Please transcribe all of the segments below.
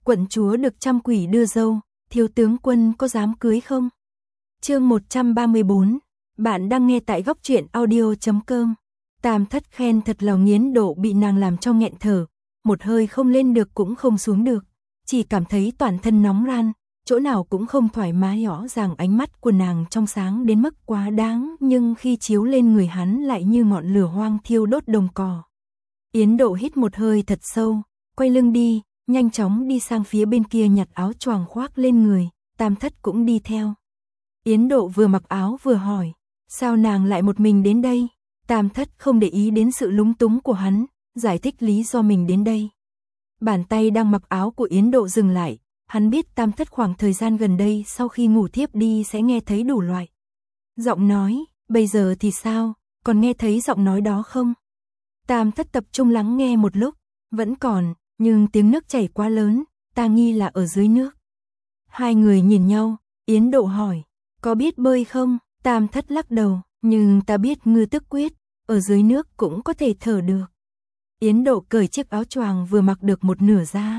quận chúa được trăm quỷ đưa dâu, thiếu tướng quân có dám cưới không? Chương 134, bạn đang nghe tại góc truyện audio.com. Tam Thất khen thật là Nghiến Độ bị nàng làm cho nghẹn thở, một hơi không lên được cũng không xuống được, chỉ cảm thấy toàn thân nóng ran, chỗ nào cũng không thoải mái. Rõ ràng ánh mắt của nàng trong sáng đến mức quá đáng, nhưng khi chiếu lên người hắn lại như ngọn lửa hoang thiêu đốt đồng cỏ. Yến Độ hít một hơi thật sâu, quay lưng đi, nhanh chóng đi sang phía bên kia nhặt áo choàng khoác lên người, Tam Thất cũng đi theo. Yến Độ vừa mặc áo vừa hỏi, sao nàng lại một mình đến đây? Tam Thất không để ý đến sự lúng túng của hắn, giải thích lý do mình đến đây. Bàn tay đang mặc áo của Yến Độ dừng lại, hắn biết Tam Thất khoảng thời gian gần đây sau khi ngủ thiếp đi sẽ nghe thấy đủ loại giọng nói, bây giờ thì sao, còn nghe thấy giọng nói đó không? Tam Thất tập trung lắng nghe một lúc, vẫn còn, nhưng tiếng nước chảy quá lớn, ta nghi là ở dưới nước. Hai người nhìn nhau, Yến Độ hỏi, có biết bơi không? Tam Thất lắc đầu, nhưng ta biết ngư tức quyết, ở dưới nước cũng có thể thở được. Yến Độ cởi chiếc áo choàng vừa mặc được một nửa ra.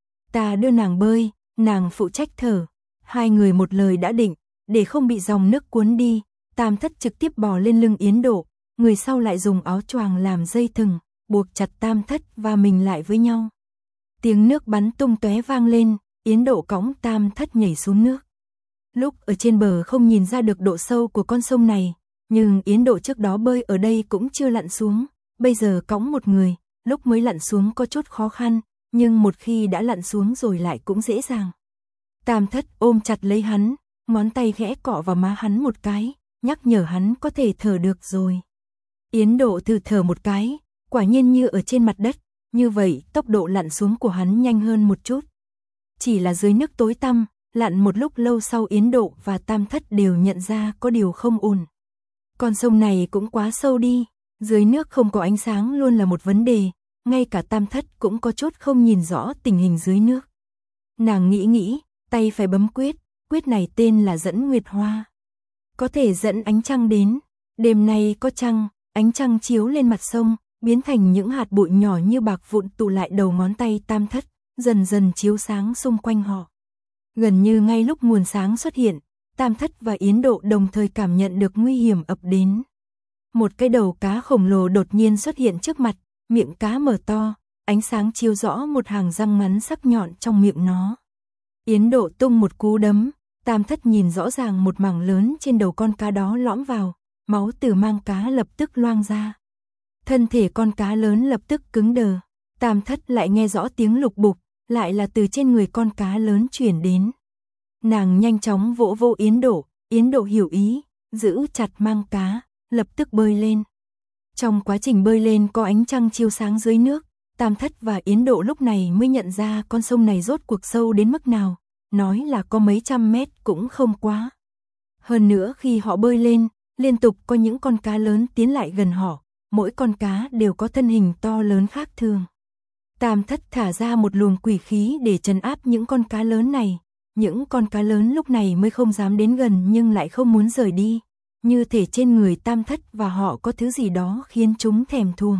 Ta đưa nàng bơi, nàng phụ trách thở. Hai người một lời đã định, để không bị dòng nước cuốn đi, Tam Thất trực tiếp bò lên lưng Yến Độ, người sau lại dùng áo choàng làm dây thừng, buộc chặt Tam Thất và mình lại với nhau. Tiếng nước bắn tung tóe vang lên, Yến Độ cõng Tam Thất nhảy xuống nước. Lúc ở trên bờ không nhìn ra được độ sâu của con sông này, nhưng Yến Độ trước đó bơi ở đây cũng chưa lặn xuống, bây giờ cõng một người, lúc mới lặn xuống có chút khó khăn, nhưng một khi đã lặn xuống rồi lại cũng dễ dàng. Tam Thất ôm chặt lấy hắn, ngón tay khẽ cọ vào má hắn một cái, nhắc nhở hắn có thể thở được rồi. Yến Độ thử thở một cái, quả nhiên như ở trên mặt đất, như vậy tốc độ lặn xuống của hắn nhanh hơn một chút. Chỉ là dưới nước tối tăm, lặn một lúc lâu sau Yến Độ và Tam Thất đều nhận ra có điều không ổn. Con sông này cũng quá sâu đi, dưới nước không có ánh sáng luôn là một vấn đề, ngay cả Tam Thất cũng có chút không nhìn rõ tình hình dưới nước. Nàng nghĩ, tay phải bấm quyết, quyết này tên là dẫn nguyệt hoa. Có thể dẫn ánh trăng đến, đêm nay có trăng, ánh trăng chiếu lên mặt sông, biến thành những hạt bụi nhỏ như bạc vụn tụ lại đầu ngón tay Tam Thất, dần dần chiếu sáng xung quanh họ. Gần như ngay lúc nguồn sáng xuất hiện, Tam Thất và Yến Độ đồng thời cảm nhận được nguy hiểm ập đến. Một cái đầu cá khổng lồ đột nhiên xuất hiện trước mặt, miệng cá mở to, ánh sáng chiếu rõ một hàng răng ngắn sắc nhọn trong miệng nó. Yến Độ tung một cú đấm, Tam Thất nhìn rõ ràng một mảng lớn trên đầu con cá đó lõm vào, máu từ mang cá lập tức loang ra. Thân thể con cá lớn lập tức cứng đờ, Tam Thất lại nghe rõ tiếng lục bục, lại là từ trên người con cá lớn chuyển đến. Nàng nhanh chóng vỗ vô Yến Độ hiểu ý, giữ chặt mang cá, lập tức bơi lên. Trong quá trình bơi lên có ánh trăng chiếu sáng dưới nước, Tam Thất và Yến Độ lúc này mới nhận ra con sông này rốt cuộc sâu đến mức nào, nói là có mấy trăm mét cũng không quá. Hơn nữa khi họ bơi lên, liên tục có những con cá lớn tiến lại gần họ, mỗi con cá đều có thân hình to lớn khác thường. Tam Thất thả ra một luồng quỷ khí để trấn áp những con cá lớn này, những con cá lớn lúc này mới không dám đến gần nhưng lại không muốn rời đi, như thể trên người Tam Thất và họ có thứ gì đó khiến chúng thèm thuồng.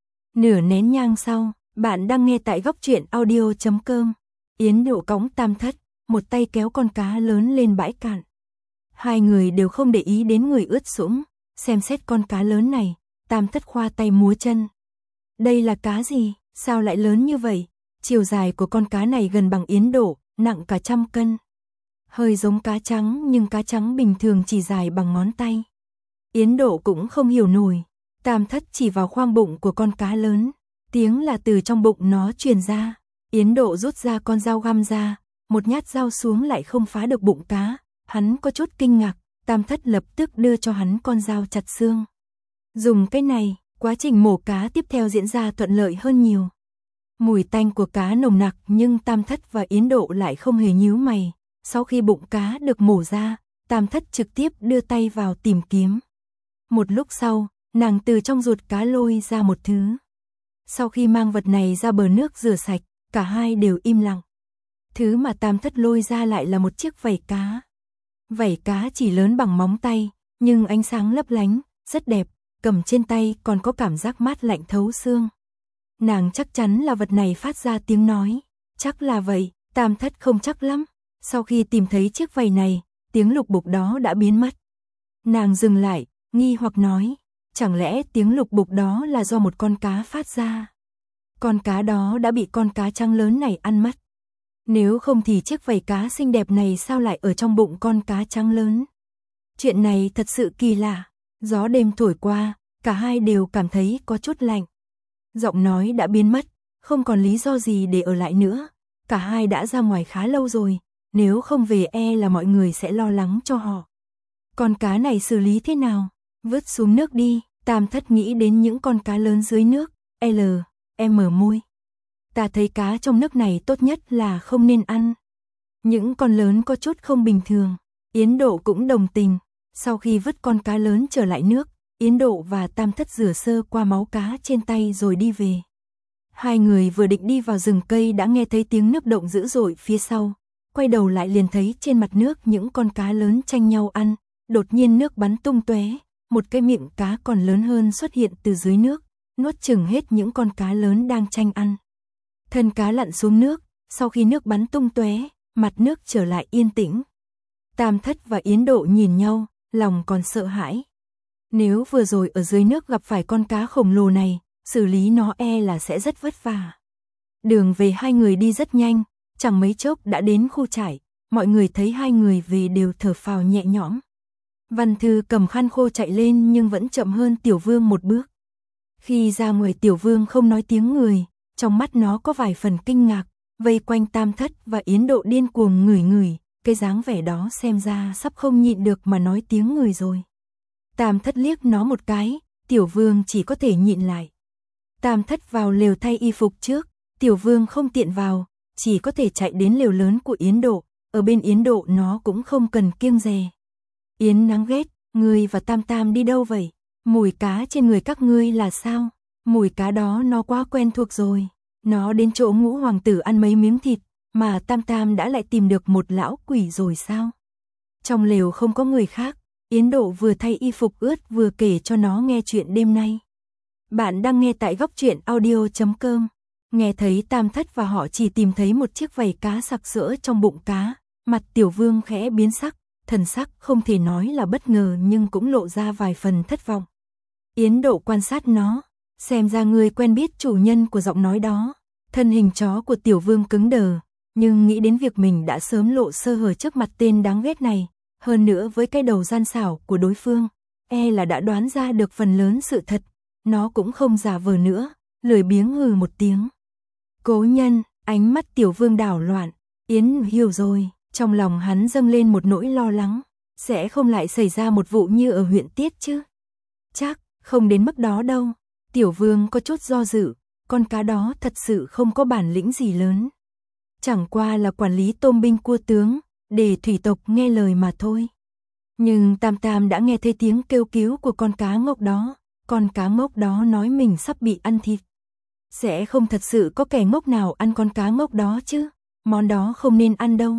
Nửa nén nhang sau, bạn đang nghe tại góc truyện audio.com. Yến Độ cõng Tam Thất, một tay kéo con cá lớn lên bãi cạn. Hai người đều không để ý đến người ướt sũng, xem xét con cá lớn này, Tam Thất khoa tay múa chân. Đây là cá gì, sao lại lớn như vậy? Chiều dài của con cá này gần bằng Yến Độ, nặng cả 100 cân. Hơi giống cá trắng nhưng cá trắng bình thường chỉ dài bằng ngón tay. Yến Độ cũng không hiểu nổi. Tam Thất chỉ vào khoang bụng của con cá lớn, tiếng là từ trong bụng nó truyền ra. Yến Độ rút ra con dao găm ra, một nhát dao xuống lại không phá được bụng cá, hắn có chút kinh ngạc, Tam Thất lập tức đưa cho hắn con dao chặt xương. Dùng cái này, quá trình mổ cá tiếp theo diễn ra thuận lợi hơn nhiều. Mùi tanh của cá nồng nặc nhưng Tam Thất và Yến Độ lại không hề nhíu mày. Sau khi bụng cá được mổ ra, Tam Thất trực tiếp đưa tay vào tìm kiếm. Một lúc sau, nàng từ trong ruột cá lôi ra một thứ. Sau khi mang vật này ra bờ nước rửa sạch, cả hai đều im lặng. Thứ mà Tam Thất lôi ra lại là một chiếc vảy cá. Vảy cá chỉ lớn bằng móng tay, nhưng ánh sáng lấp lánh, rất đẹp, cầm trên tay còn có cảm giác mát lạnh thấu xương. Nàng chắc chắn là vật này phát ra tiếng nói, chắc là vậy, Tam Thất không chắc lắm, sau khi tìm thấy chiếc vầy này, tiếng lục bục đó đã biến mất. Nàng dừng lại, nghi hoặc nói, chẳng lẽ tiếng lục bục đó là do một con cá phát ra? Con cá đó đã bị con cá trắng lớn này ăn mất. Nếu không thì chiếc vầy cá xinh đẹp này sao lại ở trong bụng con cá trắng lớn? Chuyện này thật sự kỳ lạ. Gió đêm thổi qua, cả hai đều cảm thấy có chút lạnh. Giọng nói đã biến mất, không còn lý do gì để ở lại nữa. Cả hai đã ra ngoài khá lâu rồi, nếu không về là mọi người sẽ lo lắng cho họ. Con cá này xử lý thế nào? Vứt xuống nước đi. Tam Thất nghĩ đến những con cá lớn dưới nước. Em mở môi. Ta thấy cá trong nước này tốt nhất là không nên ăn. Những con lớn có chút không bình thường. Yến Độ cũng đồng tình. Sau khi vứt con cá lớn trở lại nước, Yến Độ và Tam Thất rửa sơ qua máu cá trên tay rồi đi về. Hai người vừa định đi vào rừng cây đã nghe thấy tiếng nước động dữ dội phía sau. Quay đầu lại liền thấy trên mặt nước những con cá lớn tranh nhau ăn. Đột nhiên nước bắn tung tóe, một cái miệng cá còn lớn hơn xuất hiện từ dưới nước, nuốt chửng hết những con cá lớn đang tranh ăn. Thân cá lặn xuống nước, sau khi nước bắn tung tóe, mặt nước trở lại yên tĩnh. Tam Thất và Yến Độ nhìn nhau, lòng còn sợ hãi. Nếu vừa rồi ở dưới nước gặp phải con cá khổng lồ này, xử lý nó là sẽ rất vất vả. Đường về hai người đi rất nhanh, chẳng mấy chốc đã đến khu trại, mọi người thấy hai người về đều thở phào nhẹ nhõm. Văn Thư cầm khăn khô chạy lên nhưng vẫn chậm hơn Tiểu Vương một bước. Khi ra ngoài Tiểu Vương không nói tiếng người, trong mắt nó có vài phần kinh ngạc, vây quanh Tam Thất và Yến Độ điên cuồng ngửi ngửi, cái dáng vẻ đó xem ra sắp không nhịn được mà nói tiếng người rồi. Tam Thất liếc nó một cái, Tiểu Vương chỉ có thể nhịn lại. Tam Thất vào lều thay y phục trước, Tiểu Vương không tiện vào, chỉ có thể chạy đến lều lớn của Yến Độ, ở bên Yến Độ nó cũng không cần kiêng dè. Yến Nắng ghét, ngươi và Tam Tam đi đâu vậy? Mùi cá trên người các ngươi là sao? Mùi cá đó nó quá quen thuộc rồi. Nó đến chỗ Ngũ hoàng tử ăn mấy miếng thịt, mà Tam Tam đã lại tìm được một lão quỷ rồi sao? Trong lều không có người khác, Yến Độ vừa thay y phục ướt vừa kể cho nó nghe chuyện đêm nay. Bạn đang nghe tại góc truyện audio.com. Nghe thấy Tam Thất và họ chỉ tìm thấy một chiếc vảy cá sặc sỡ trong bụng cá, mặt Tiểu Vương khẽ biến sắc, thần sắc không thể nói là bất ngờ nhưng cũng lộ ra vài phần thất vọng. Yến Độ quan sát nó, xem ra người quen biết chủ nhân của giọng nói đó. Thân hình chó của Tiểu Vương cứng đờ, nhưng nghĩ đến việc mình đã sớm lộ sơ hở trước mặt tên đáng ghét này, hơn nữa với cái đầu gian xảo của đối phương, là đã đoán ra được phần lớn sự thật, nó cũng không giả vờ nữa, lười biếng hừ một tiếng. Cố nhân, ánh mắt Tiểu Vương đảo loạn, Yến hiểu rồi, trong lòng hắn dâng lên một nỗi lo lắng, sẽ không lại xảy ra một vụ như ở huyện Tiết chứ? Chắc, không đến mức đó đâu. Tiểu Vương có chút do dự, con cá đó thật sự không có bản lĩnh gì lớn. Chẳng qua là quản lý tôm binh cua tướng, để thủy tộc nghe lời mà thôi. Nhưng Tam Tam đã nghe thấy tiếng kêu cứu của con cá ngốc đó, con cá ngốc đó nói mình sắp bị ăn thịt. Sẽ không thật sự có kẻ ngốc nào ăn con cá ngốc đó chứ, món đó không nên ăn đâu.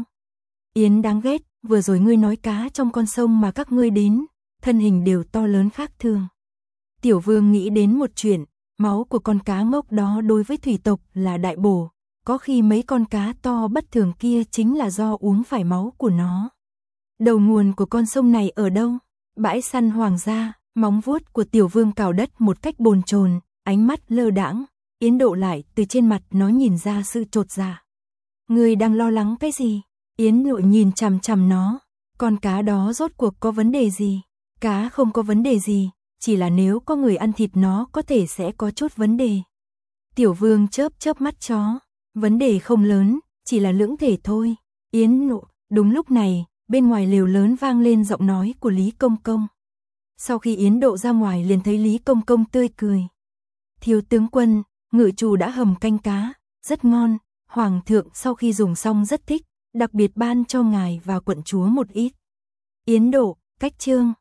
Yến đáng ghét, vừa rồi ngươi nói cá trong con sông mà các ngươi đến, thân hình đều to lớn khác thường. Tiểu Vương nghĩ đến một chuyện, máu của con cá ngốc đó đối với thủy tộc là đại bổ, có khi mấy con cá to bất thường kia chính là do uống phải máu của nó. Đầu nguồn của con sông này ở đâu? Bãi săn hoàng gia, móng vuốt của Tiểu Vương cào đất một cách bồn chồn, ánh mắt lơ đãng, Yến Độ lại từ trên mặt nó nhìn ra sự chột dạ. Ngươi đang lo lắng cái gì? Yến Độ nhìn chằm chằm nó, con cá đó rốt cuộc có vấn đề gì? Cá không có vấn đề gì, chỉ là nếu có người ăn thịt nó có thể sẽ có chút vấn đề. Tiểu Vương chớp chớp mắt chó, vấn đề không lớn, chỉ là lưỡng thể thôi. Yến Độ, đúng lúc này, bên ngoài lều lớn vang lên giọng nói của Lý Công Công. Sau khi Yến Độ ra ngoài liền thấy Lý Công Công tươi cười. Thiếu tướng quân, ngự chủ đã hầm canh cá, rất ngon, Hoàng thượng sau khi dùng xong rất thích, đặc biệt ban cho ngài và quận chúa một ít. Yến Độ, cách chương.